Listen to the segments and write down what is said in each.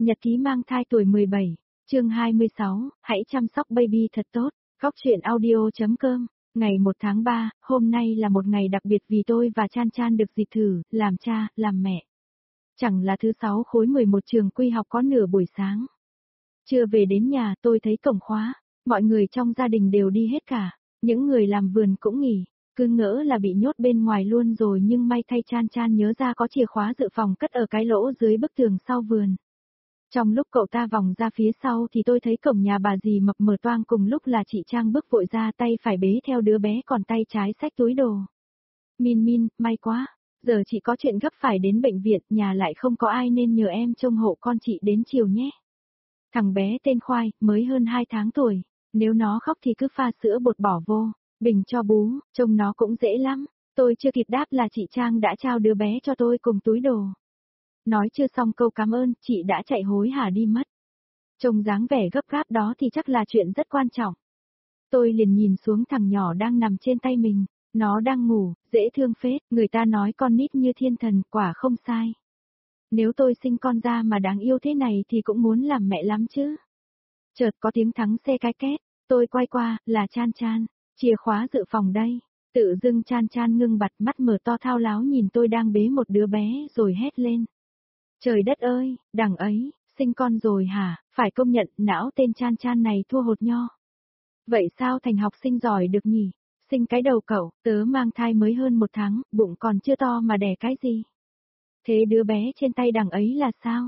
Nhật ký mang thai tuổi 17, chương 26, hãy chăm sóc baby thật tốt. Góc truyện audio.com. Ngày 1 tháng 3, hôm nay là một ngày đặc biệt vì tôi và Chan Chan được dịp thử, làm cha, làm mẹ. Chẳng là thứ 6 khối 11 trường quy học có nửa buổi sáng. Chưa về đến nhà tôi thấy cổng khóa, mọi người trong gia đình đều đi hết cả, những người làm vườn cũng nghỉ, cứ ngỡ là bị nhốt bên ngoài luôn rồi nhưng may thay Chan Chan nhớ ra có chìa khóa dự phòng cất ở cái lỗ dưới bức tường sau vườn. Trong lúc cậu ta vòng ra phía sau thì tôi thấy cổng nhà bà dì mập mờ toang cùng lúc là chị Trang bước vội ra tay phải bế theo đứa bé còn tay trái xách túi đồ. Min Min, may quá, giờ chị có chuyện gấp phải đến bệnh viện, nhà lại không có ai nên nhờ em trông hộ con chị đến chiều nhé. Thằng bé tên Khoai, mới hơn 2 tháng tuổi, nếu nó khóc thì cứ pha sữa bột bỏ vô, bình cho bú, trông nó cũng dễ lắm. Tôi chưa kịp đáp là chị Trang đã trao đứa bé cho tôi cùng túi đồ. Nói chưa xong câu cảm ơn, chị đã chạy hối hả đi mất. Trông dáng vẻ gấp gáp đó thì chắc là chuyện rất quan trọng. Tôi liền nhìn xuống thằng nhỏ đang nằm trên tay mình, nó đang ngủ, dễ thương phết, người ta nói con nít như thiên thần, quả không sai. Nếu tôi sinh con ra mà đáng yêu thế này thì cũng muốn làm mẹ lắm chứ. Chợt có tiếng thắng xe cái két, tôi quay qua, là Chan Chan, chìa khóa dự phòng đây. Tự dưng Chan Chan ngưng bặt, mắt mở to thao láo nhìn tôi đang bế một đứa bé rồi hét lên. Trời đất ơi, đằng ấy, sinh con rồi hả? Phải công nhận não tên Chan Chan này thua hột nho. Vậy sao thành học sinh giỏi được nhỉ? Sinh cái đầu cậu, tớ mang thai mới hơn 1 tháng, bụng còn chưa to mà đẻ cái gì? Thế đứa bé trên tay đằng ấy là sao?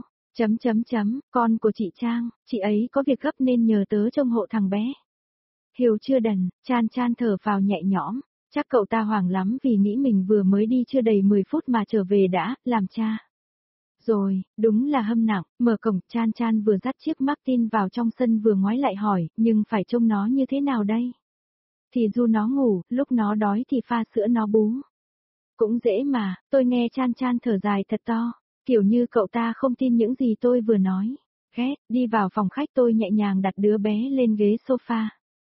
Con của chị Trang, chị ấy có việc gấp nên nhờ tớ trông hộ thằng bé. Hiểu chưa đần, Chan Chan thở vào nhẹ nhõm, chắc cậu ta hoảng lắm vì nghĩ mình vừa mới đi chưa đầy 10 phút mà trở về đã, làm cha. Rồi, đúng là hâm nặng, mở cổng, Chan Chan vừa dắt chiếc Martin vào trong sân vừa ngoái lại hỏi, nhưng phải trông nó như thế nào đây? Thì dù nó ngủ, lúc nó đói thì pha sữa nó bú. Cũng dễ mà, tôi nghe Chan Chan thở dài thật to, kiểu như cậu ta không tin những gì tôi vừa nói. Ghét, đi vào phòng khách tôi nhẹ nhàng đặt đứa bé lên ghế sofa.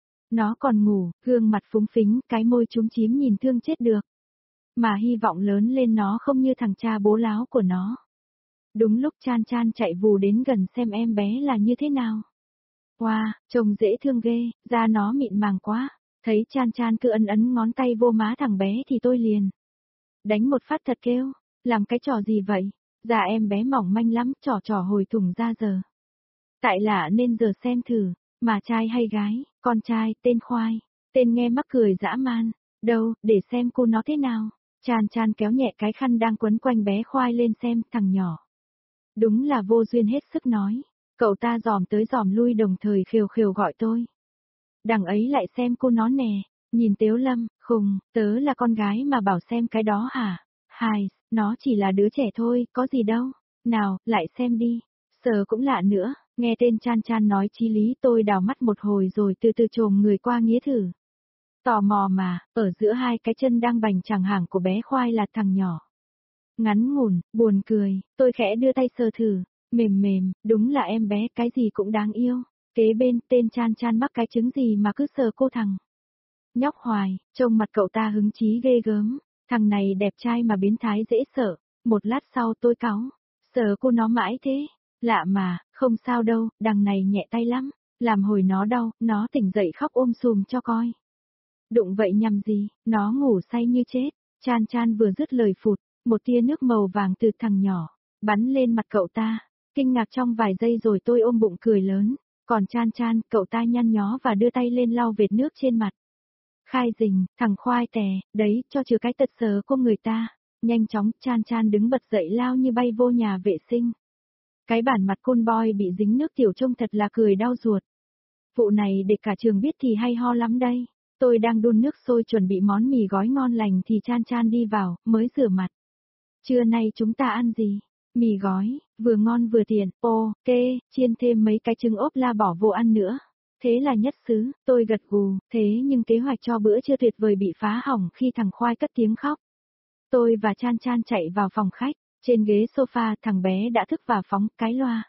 Nó còn ngủ, gương mặt phúng phính, cái môi chúm chím nhìn thương chết được. Mà hy vọng lớn lên nó không như thằng cha bố láo của nó. Đúng lúc Chan Chan chạy vù đến gần xem em bé là như thế nào. Wow, trông dễ thương ghê, da nó mịn màng quá. Thấy Chan Chan cứ ấn ngón tay vô má thằng bé thì tôi liền đánh một phát thật kêu, làm cái trò gì vậy? Da em bé mỏng manh lắm, trò hồi thủng ra giờ. Tại lạ nên giờ xem thử, mà trai hay gái, con trai, tên Khoai, tên nghe mắc cười dã man. Đâu, để xem cô nó thế nào. Chan Chan kéo nhẹ cái khăn đang quấn quanh bé Khoai lên xem, thằng nhỏ. Đúng là vô duyên hết sức nói. Cậu ta dòm tới dòm lui đồng thời khều khều gọi tôi. Đằng ấy lại xem cô nó nè. Nhìn Tiếu Lâm, khùng, tớ là con gái mà bảo xem cái đó hả? Hài, nó chỉ là đứa trẻ thôi, có gì đâu. Nào, lại xem đi. Sờ cũng lạ nữa, nghe tên Chan Chan nói chí lý tôi đào mắt một hồi rồi từ từ chồm người qua nghía thử. Tò mò mà, ở giữa hai cái chân đang bành chẳng hàng của bé Khoai là thằng nhỏ. Ngắn ngủn, buồn cười, tôi khẽ đưa tay sờ thử, mềm mềm, đúng là em bé cái gì cũng đáng yêu. Kế bên tên Chan Chan mắc cái trứng gì mà cứ sờ cô thằng nhóc hoài, trông mặt cậu ta hứng chí ghê gớm, thằng này đẹp trai mà biến thái dễ sợ. Một lát sau tôi cáu, sờ cô nó mãi thế, lạ mà, không sao đâu, đằng này nhẹ tay lắm, làm hồi nó đau, nó tỉnh dậy khóc sùm cho coi. Đụng vậy nhằm gì, nó ngủ say như chết. Chan Chan vừa dứt lời phụt, một tia nước màu vàng từ thằng nhỏ bắn lên mặt cậu ta, kinh ngạc trong vài giây rồi tôi ôm bụng cười lớn, còn Chan Chan, cậu ta nhăn nhó và đưa tay lên lau vệt nước trên mặt. Khai rình, thằng Khoai tè, đấy, cho trừ cái tật sờ của người ta. Nhanh chóng, Chan Chan đứng bật dậy lao như bay vô nhà vệ sinh. Cái bản mặt con boy bị dính nước tiểu trông thật là cười đau ruột. Vụ này để cả trường biết thì hay ho lắm đây. Tôi đang đun nước sôi chuẩn bị món mì gói ngon lành thì Chan Chan đi vào, mới rửa mặt. Trưa nay chúng ta ăn gì? Mì gói, vừa ngon vừa tiện, chiên thêm mấy cái trứng ốp la bỏ vô ăn nữa. Thế là nhất xứ, tôi gật gù, thế nhưng kế hoạch cho bữa trưa tuyệt vời bị phá hỏng khi thằng Khoai cất tiếng khóc. Tôi và Chan Chan chạy vào phòng khách, trên ghế sofa thằng bé đã thức và phóng cái loa.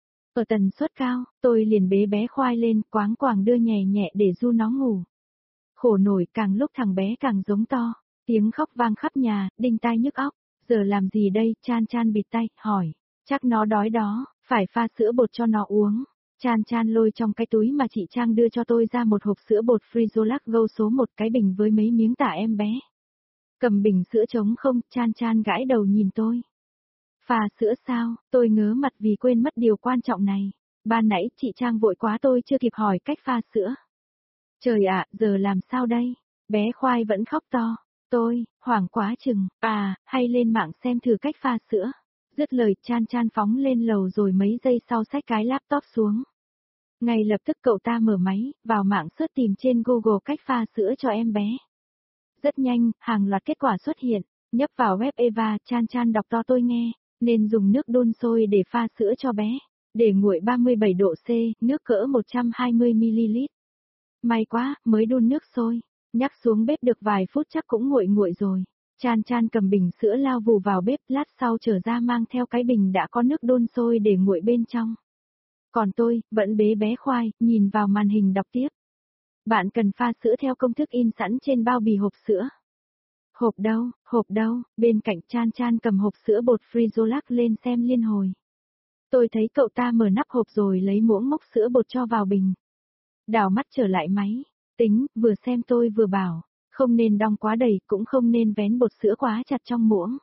Ở tần suất cao, tôi liền bế bé Khoai lên, quáng quàng đưa nhẹ nhẹ để du nó ngủ. Khổ nổi càng lúc thằng bé càng giống to, tiếng khóc vang khắp nhà, đinh tai nhức óc. Giờ làm gì đây? Chan Chan bịt tay, hỏi. Chắc nó đói đó, Phải pha sữa bột cho nó uống. Chan Chan lôi trong cái túi mà chị Trang đưa cho tôi ra một hộp sữa bột Frisolac Go số một cái bình với mấy miếng tả em bé. Cầm bình sữa trống không, Chan Chan gãi đầu nhìn tôi. Pha sữa sao, tôi ngớ mặt vì quên mất điều quan trọng này. Ban nãy chị Trang vội quá tôi chưa kịp hỏi cách pha sữa. Trời ạ, giờ làm sao đây? Bé Khoai vẫn khóc to. Tôi, hoảng quá chừng, hay lên mạng xem thử cách pha sữa. Dứt lời Chan Chan phóng lên lầu rồi mấy giây sau xách cái laptop xuống. Ngay lập tức cậu ta mở máy, vào mạng search tìm trên Google cách pha sữa cho em bé. Rất nhanh, hàng loạt kết quả xuất hiện, nhấp vào web Eva, Chan Chan đọc to tôi nghe, nên dùng nước đun sôi để pha sữa cho bé, để nguội 37 độ C, nước cỡ 120ml. May quá, mới đun nước sôi, nhắc xuống bếp được vài phút chắc cũng nguội nguội rồi. Chan Chan cầm bình sữa lao vù vào bếp, lát sau trở ra mang theo cái bình đã có nước đun sôi để nguội bên trong. Còn tôi, vẫn bế bé Khoai, nhìn vào màn hình đọc tiếp. Bạn cần pha sữa theo công thức in sẵn trên bao bì hộp sữa. Hộp đâu, bên cạnh Chan Chan cầm hộp sữa bột Frisolac lên xem liên hồi. Tôi thấy cậu ta mở nắp hộp rồi lấy muỗng múc sữa bột cho vào bình. Đảo mắt trở lại máy, tính, vừa xem tôi vừa bảo, không nên đong quá đầy, cũng không nên vén bột sữa quá chặt trong muỗng.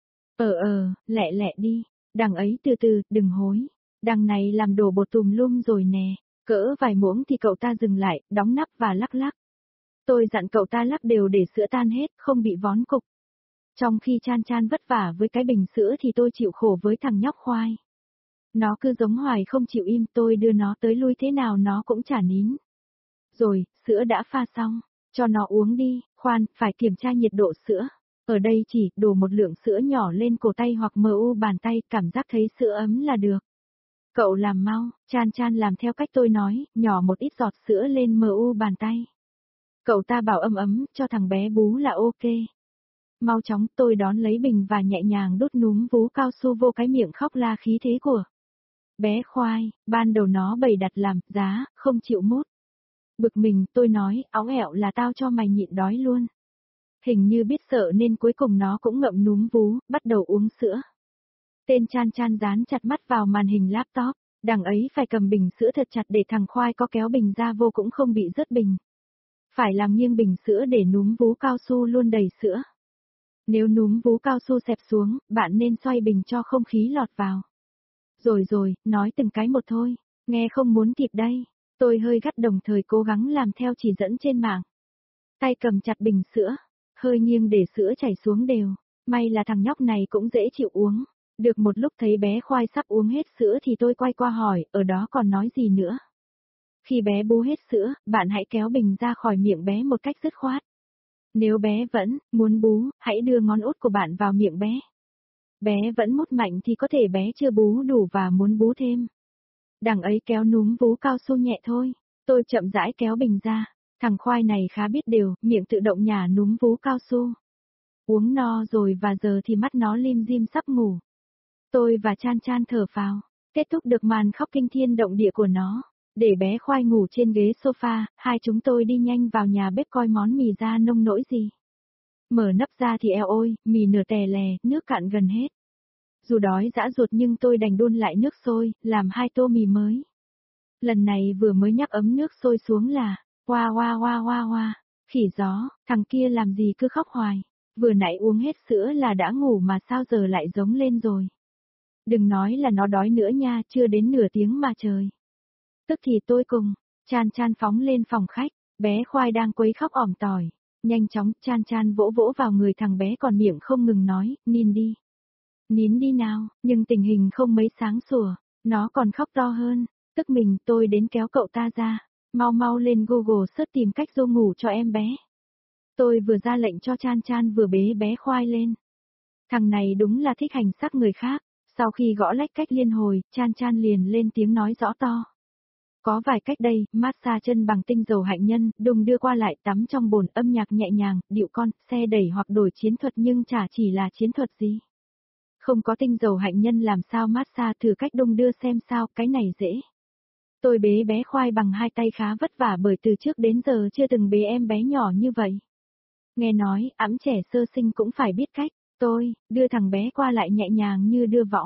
Lẹ lẹ đi, đằng ấy từ từ, đừng hối. Đằng này làm đổ bột tùm lum rồi nè, cỡ vài muỗng thì cậu ta dừng lại, đóng nắp và lắc lắc. Tôi dặn cậu ta lắc đều để sữa tan hết, không bị vón cục. Trong khi Chan Chan vất vả với cái bình sữa thì tôi chịu khổ với thằng nhóc Khoai. Nó cứ giống hoài không chịu im, tôi đưa nó tới lui thế nào nó cũng chả nín. Rồi, sữa đã pha xong, cho nó uống đi, khoan, phải kiểm tra nhiệt độ sữa. Ở đây chỉ đổ một lượng sữa nhỏ lên cổ tay hoặc mu bàn tay, cảm giác thấy sữa ấm là được. Cậu làm mau, Chan Chan làm theo cách tôi nói, nhỏ một ít giọt sữa lên mu bàn tay. Cậu ta bảo ấm, cho thằng bé bú là ok. Mau chóng tôi đón lấy bình và nhẹ nhàng đút núm vú cao su vô cái miệng khóc la khí thế của bé Khoai, ban đầu nó bày đặt làm, giá, không chịu mút. Bực mình, tôi nói, áo ẻo là tao cho mày nhịn đói luôn. Hình như biết sợ nên cuối cùng nó cũng ngậm núm vú, bắt đầu uống sữa. Tên Chan Chan dán chặt mắt vào màn hình laptop, đằng ấy phải cầm bình sữa thật chặt để thằng Khoai có kéo bình ra vô cũng không bị rớt bình. Phải làm nghiêng bình sữa để núm vú cao su luôn đầy sữa. Nếu núm vú cao su xẹp xuống, bạn nên xoay bình cho không khí lọt vào. Rồi, nói từng cái một thôi, nghe không muốn kịp đây. Tôi hơi gắt đồng thời cố gắng làm theo chỉ dẫn trên mạng. Tay cầm chặt bình sữa, hơi nghiêng để sữa chảy xuống đều. May là thằng nhóc này cũng dễ chịu uống. Được một lúc thấy bé Khoai sắp uống hết sữa thì tôi quay qua hỏi, ở đó còn nói gì nữa. Khi bé bú hết sữa, bạn hãy kéo bình ra khỏi miệng bé một cách dứt khoát. Nếu bé vẫn muốn bú, hãy đưa ngón út của bạn vào miệng bé. Bé vẫn mút mạnh thì có thể bé chưa bú đủ và muốn bú thêm. Đằng ấy kéo núm vú cao su nhẹ thôi. Tôi chậm rãi kéo bình ra. Thằng Khoai này khá biết điều, miệng tự động nhả núm vú cao su. Uống no rồi và giờ thì mắt nó lim dim sắp ngủ. Tôi và Chan Chan thở phào, kết thúc được màn khóc kinh thiên động địa của nó. Để bé Khoai ngủ trên ghế sofa, hai chúng tôi đi nhanh vào nhà bếp coi món mì ra nông nỗi gì. Mở nắp ra thì eo ôi, mì nửa tè lè, nước cạn gần hết. Dù đói dã ruột nhưng tôi đành đun lại nước sôi, làm 2 tô mì mới. Lần này vừa mới nhắc ấm nước sôi xuống là, hoa, khỉ gió, thằng kia làm gì cứ khóc hoài. Vừa nãy uống hết sữa là đã ngủ mà sao giờ lại giống lên rồi. Đừng nói là nó đói nữa nha, chưa đến nửa tiếng mà trời. Tức thì tôi cùng, Chan Chan phóng lên phòng khách, bé Khoai đang quấy khóc ỏm tỏi. Nhanh chóng, Chan Chan vỗ vỗ vào người thằng bé còn miệng không ngừng nói, nín đi. Nín đi nào, nhưng tình hình không mấy sáng sủa, nó còn khóc to hơn. Tức mình tôi đến kéo cậu ta ra, mau lên Google search tìm cách dỗ ngủ cho em bé. Tôi vừa ra lệnh cho Chan Chan vừa bế bé Khoai lên. Thằng này đúng là thích hành xác người khác, sau khi gõ lách cách liên hồi, Chan Chan liền lên tiếng nói rõ to. Có vài cách đây, massage chân bằng tinh dầu hạnh nhân, đùng đưa qua lại tắm trong bồn âm nhạc nhẹ nhàng, điệu con, xe đẩy hoặc đổi chiến thuật nhưng chả chỉ là chiến thuật gì. Không có tinh dầu hạnh nhân làm sao massage thử cách đung đưa xem sao, cái này dễ. Tôi bế bé Khoai bằng 2 tay khá vất vả bởi từ trước đến giờ chưa từng bế em bé nhỏ như vậy. Nghe nói, ẵm trẻ sơ sinh cũng phải biết cách, tôi, đưa thằng bé qua lại nhẹ nhàng như đưa võng.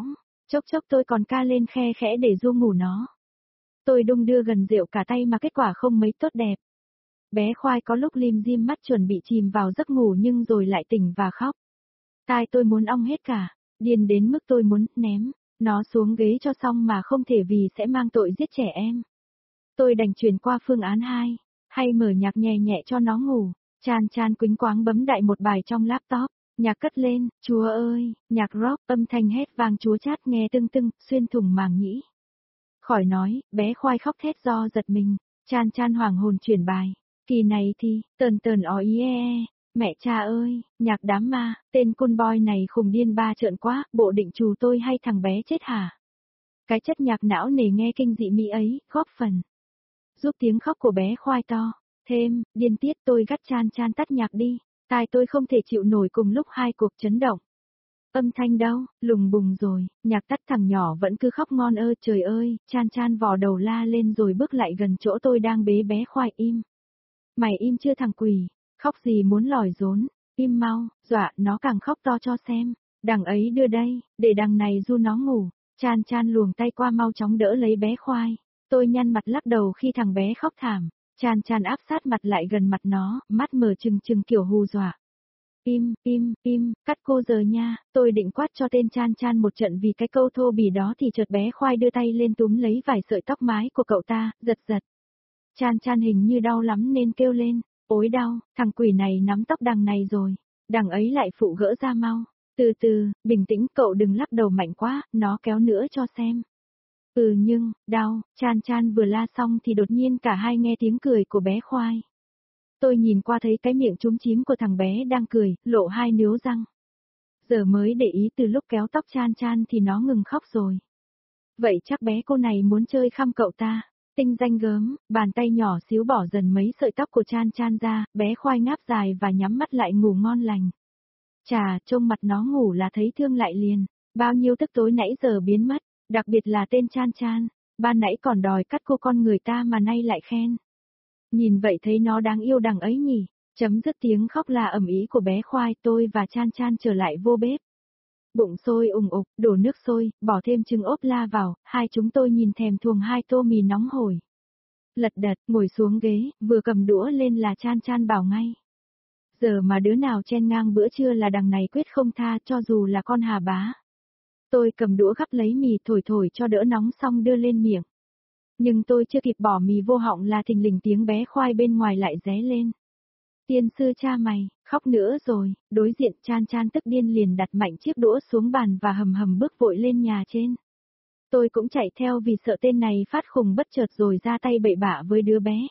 Chốc chốc tôi còn ca lên khe khẽ để ru ngủ nó. Tôi đung đưa gần rượu cả tay mà kết quả không mấy tốt đẹp. Bé Khoai có lúc lim dim mắt chuẩn bị chìm vào giấc ngủ nhưng rồi lại tỉnh và khóc. Tai tôi muốn ong hết cả, điên đến mức tôi muốn ném nó xuống ghế cho xong mà không thể vì sẽ mang tội giết trẻ em. Tôi đành chuyển qua phương án 2, hay mở nhạc nhẹ nhẹ cho nó ngủ. Chan Chan quýnh quáng bấm đại một bài trong laptop, nhạc cất lên, chúa ơi, nhạc rock, âm thanh hét vang chúa chát nghe tưng tưng, xuyên thủng màng nhĩ. Khỏi nói, bé Khoai khóc thét do giật mình, Chan Chan hoảng hồn chuyển bài. Kỳ này thì, tờn tờn ó ý mẹ cha ơi, nhạc đám ma, tên con boy này khùng điên ba trợn quá, bộ định trù tôi hay thằng bé chết hả? Cái chất nhạc não nề nghe kinh dị mỹ ấy, góp phần giúp tiếng khóc của bé Khoai to. Thêm, điên tiết tôi gắt Chan Chan tắt nhạc đi, tai tôi không thể chịu nổi cùng lúc hai cuộc chấn động. Âm thanh đâu, lùng bùng rồi, nhạc tắt thằng nhỏ vẫn cứ khóc ngon ơ trời ơi, Chan Chan vò đầu la lên rồi bước lại gần chỗ tôi đang bế bé Khoai im. Mày im chưa thằng quỷ, khóc gì muốn lòi rốn, im mau, dọa nó càng khóc to cho xem, đằng ấy đưa đây, để đằng này ru nó ngủ, Chan Chan luồng tay qua mau chóng đỡ lấy bé Khoai, tôi nhăn mặt lắc đầu khi thằng bé khóc thảm, Chan Chan áp sát mặt lại gần mặt nó, mắt mở trừng trừng kiểu hù dọa. Im, cắt cô giờ nha, tôi định quát cho tên Chan Chan một trận vì cái câu thô bỉ đó thì chợt bé Khoai đưa tay lên túm lấy vài sợi tóc mái của cậu ta, giật giật. Chan Chan hình như đau lắm nên kêu lên, ối đau, thằng quỷ này nắm tóc đằng này rồi, đằng ấy lại phụ gỡ ra mau, từ từ, bình tĩnh cậu đừng lắc đầu mạnh quá, nó kéo nữa cho xem. Nhưng, đau, Chan Chan vừa la xong thì đột nhiên cả hai nghe tiếng cười của bé Khoai. Tôi nhìn qua thấy cái miệng chúm chím của thằng bé đang cười, lộ hai nướu răng. Giờ mới để ý từ lúc kéo tóc Chan Chan thì nó ngừng khóc rồi. Vậy chắc bé cô này muốn chơi khăm cậu ta. Tinh danh gớm, bàn tay nhỏ xíu bỏ dần mấy sợi tóc của Chan Chan ra, bé Khoai ngáp dài và nhắm mắt lại ngủ ngon lành. Chà, trông mặt nó ngủ là thấy thương lại liền, bao nhiêu tức tối nãy giờ biến mất, đặc biệt là tên Chan Chan, ban nãy còn đòi cắt cô con người ta mà nay lại khen. Nhìn vậy thấy nó đáng yêu đằng ấy nhỉ, chấm dứt tiếng khóc là ầm ĩ của bé Khoai, tôi và Chan Chan trở lại vô bếp. Bụng sôi ùng ục, đổ nước sôi, bỏ thêm trứng ốp la vào, hai chúng tôi nhìn thèm thuồng hai tô mì nóng hổi. Lật đật, ngồi xuống ghế, vừa cầm đũa lên là Chan Chan bảo ngay. Giờ mà đứa nào chen ngang bữa trưa là đằng này quyết không tha cho dù là con Hà Bá. Tôi cầm đũa gắp lấy mì thổi thổi cho đỡ nóng xong đưa lên miệng. Nhưng tôi chưa kịp bỏ mì vô họng là thình lình tiếng bé Khoai bên ngoài lại ré lên. Tiên sư cha mày, khóc nữa rồi, đối diện Chan Chan tức điên liền đặt mạnh chiếc đũa xuống bàn và hầm hầm bước vội lên nhà trên. Tôi cũng chạy theo vì sợ tên này phát khùng bất chợt rồi ra tay bậy bạ với đứa bé.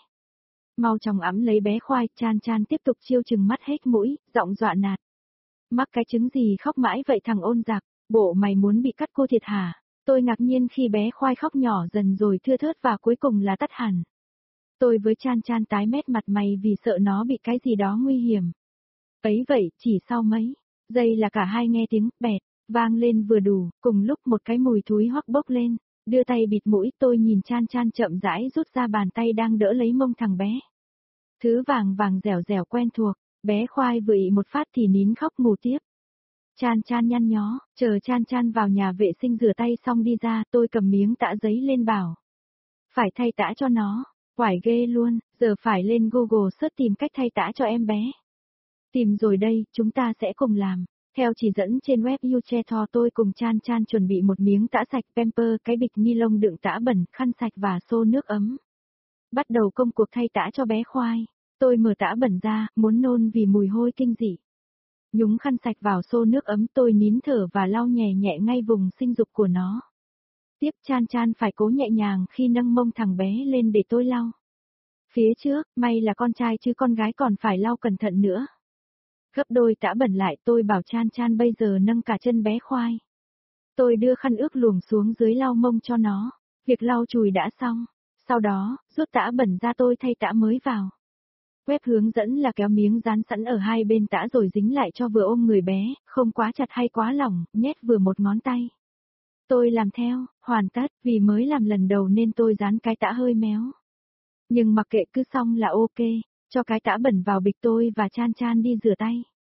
Mau chóng ẵm lấy bé Khoai, Chan Chan tiếp tục chiêu chừng mắt hết mũi, giọng dọa nạt. Mắc cái trứng gì khóc mãi vậy thằng ôn giặc, bộ mày muốn bị cắt cô thiệt hả? Tôi ngạc nhiên khi bé Khoai khóc nhỏ dần rồi thưa thớt và cuối cùng là tắt hẳn. Tôi với Chan Chan tái mét mặt mày vì sợ nó bị cái gì đó nguy hiểm. Ấy vậy, chỉ sau mấy giây là cả hai nghe tiếng bẹt vang lên vừa đủ, cùng lúc một cái mùi thúi hoắc bốc lên, đưa tay bịt mũi, tôi nhìn Chan Chan chậm rãi rút ra bàn tay đang đỡ lấy mông thằng bé. Thứ vàng vàng dẻo dẻo quen thuộc, bé Khoai vừa ị một phát thì nín khóc ngủ tiếp. Chan Chan nhăn nhó, chờ Chan Chan vào nhà vệ sinh rửa tay xong đi ra, tôi cầm miếng tã giấy lên bảo. Phải thay tã cho nó, quải ghê luôn, giờ phải lên Google search tìm cách thay tã cho em bé. Tìm rồi đây, chúng ta sẽ cùng làm. Theo chỉ dẫn trên web YouCheto tôi cùng Chan Chan chuẩn bị một miếng tã sạch Pamper, cái bịch ni lông đựng tã bẩn, khăn sạch và xô nước ấm. Bắt đầu công cuộc thay tã cho bé Khoai. Tôi mở tã bẩn ra, muốn nôn vì mùi hôi kinh dị. Nhúng khăn sạch vào xô nước ấm, tôi nín thở và lau nhẹ nhẹ ngay vùng sinh dục của nó. Tiếp Chan Chan phải cố nhẹ nhàng khi nâng mông thằng bé lên để tôi lau. Phía trước, may là con trai chứ con gái còn phải lau cẩn thận nữa. Gấp đôi tã bẩn lại, tôi bảo Chan Chan bây giờ nâng cả chân bé Khoai. Tôi đưa khăn ướt luồng xuống dưới lau mông cho nó. Việc lau chùi đã xong. Sau đó, rút tã bẩn ra tôi thay tã mới vào. Web hướng dẫn là kéo miếng dán sẵn ở hai bên tã rồi dính lại cho vừa ôm người bé, không quá chặt hay quá lỏng, nhét vừa một ngón tay. Tôi làm theo, hoàn tất, vì mới làm lần đầu nên tôi dán cái tã hơi méo. Nhưng mặc kệ cứ xong là ok, cho cái tã bẩn vào bịch tôi và Chan Chan đi rửa tay.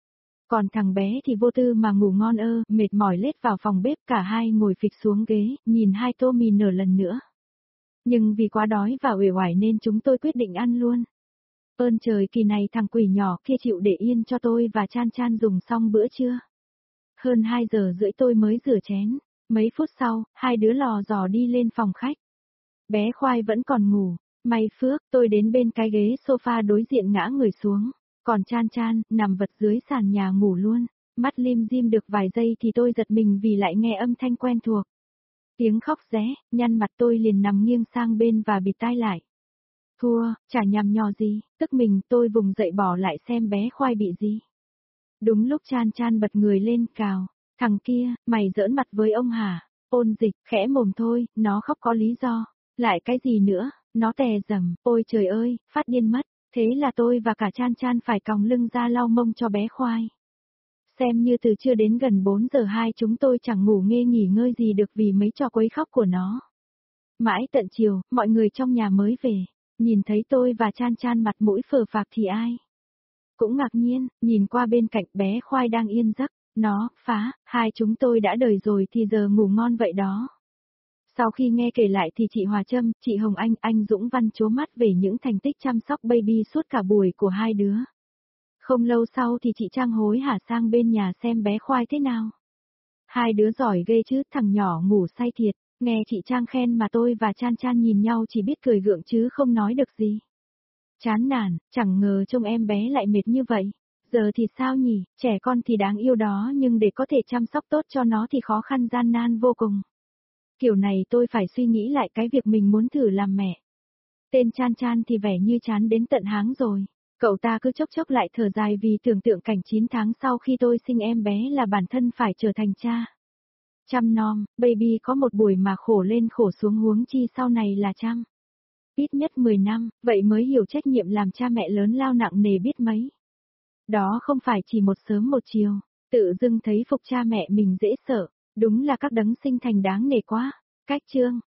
Còn thằng bé thì vô tư mà ngủ ngon mệt mỏi lết vào phòng bếp, cả hai ngồi phịch xuống ghế, nhìn hai tô mì nở lần nữa. Nhưng vì quá đói và uể oải nên chúng tôi quyết định ăn luôn. Ơn trời kỳ này thằng quỷ nhỏ kia chịu để yên cho tôi và Chan Chan dùng xong bữa trưa. Hơn 2 giờ rưỡi tôi mới rửa chén. Mấy phút sau, hai đứa lò dò đi lên phòng khách. Bé Khoai vẫn còn ngủ. May phước, tôi đến bên cái ghế sofa đối diện ngã người xuống. Còn Chan Chan, nằm vật dưới sàn nhà ngủ luôn. Mắt lim dim được vài giây thì tôi giật mình vì lại nghe âm thanh quen thuộc. Tiếng khóc ré, nhăn mặt tôi liền nằm nghiêng sang bên và bịt tai lại. Thua, chả nhằm nhò gì, tức mình tôi vùng dậy bỏ lại xem bé Khoai bị gì. Đúng lúc Chan Chan bật người lên cào, thằng kia, mày giỡn mặt với ông hả? Ôn Dịch, khẽ mồm thôi, nó khóc có lý do. Lại cái gì nữa, nó tè dầm, ôi trời ơi, phát điên mất. Thế là tôi và cả Chan Chan phải còng lưng ra lau mông cho bé Khoai. Xem như từ trưa đến gần 4 giờ 2 chúng tôi chẳng ngủ nghỉ ngơi gì được vì mấy trò quấy khóc của nó. Mãi tận chiều, mọi người trong nhà mới về. Nhìn thấy tôi và Chan Chan mặt mũi phờ phạc thì ai cũng ngạc nhiên, nhìn qua bên cạnh bé Khoai đang yên giấc, nó, phá, hai chúng tôi đã đời rồi thì giờ ngủ ngon vậy đó. Sau khi nghe kể lại thì chị Hòa Trâm, chị Hồng anh Dũng Văn trố mắt về những thành tích chăm sóc baby suốt cả buổi của hai đứa. Không lâu sau thì chị Trang hối hả sang bên nhà xem bé Khoai thế nào. Hai đứa giỏi ghê chứ, thằng nhỏ ngủ say thiệt, nghe chị Trang khen mà tôi và Chan Chan nhìn nhau chỉ biết cười gượng chứ không nói được gì. Chán nản, chẳng ngờ trông em bé lại mệt như vậy. Giờ thì sao nhỉ, trẻ con thì đáng yêu đó nhưng để có thể chăm sóc tốt cho nó thì khó khăn gian nan vô cùng. Kiểu này tôi phải suy nghĩ lại cái việc mình muốn thử làm mẹ. Tên Chan Chan thì vẻ như chán đến tận háng rồi. Cậu ta cứ chốc chốc lại thở dài vì tưởng tượng cảnh 9 tháng sau khi tôi sinh em bé là bản thân phải trở thành cha. Chăm nom, baby có một buổi mà khổ lên khổ xuống huống chi sau này là chăm. Ít nhất 10 năm, vậy mới hiểu trách nhiệm làm cha mẹ lớn lao nặng nề biết mấy. Đó không phải chỉ một sớm một chiều, tự dưng thấy phục cha mẹ mình dễ sợ, đúng là các đấng sinh thành đáng nể quá. Cách chương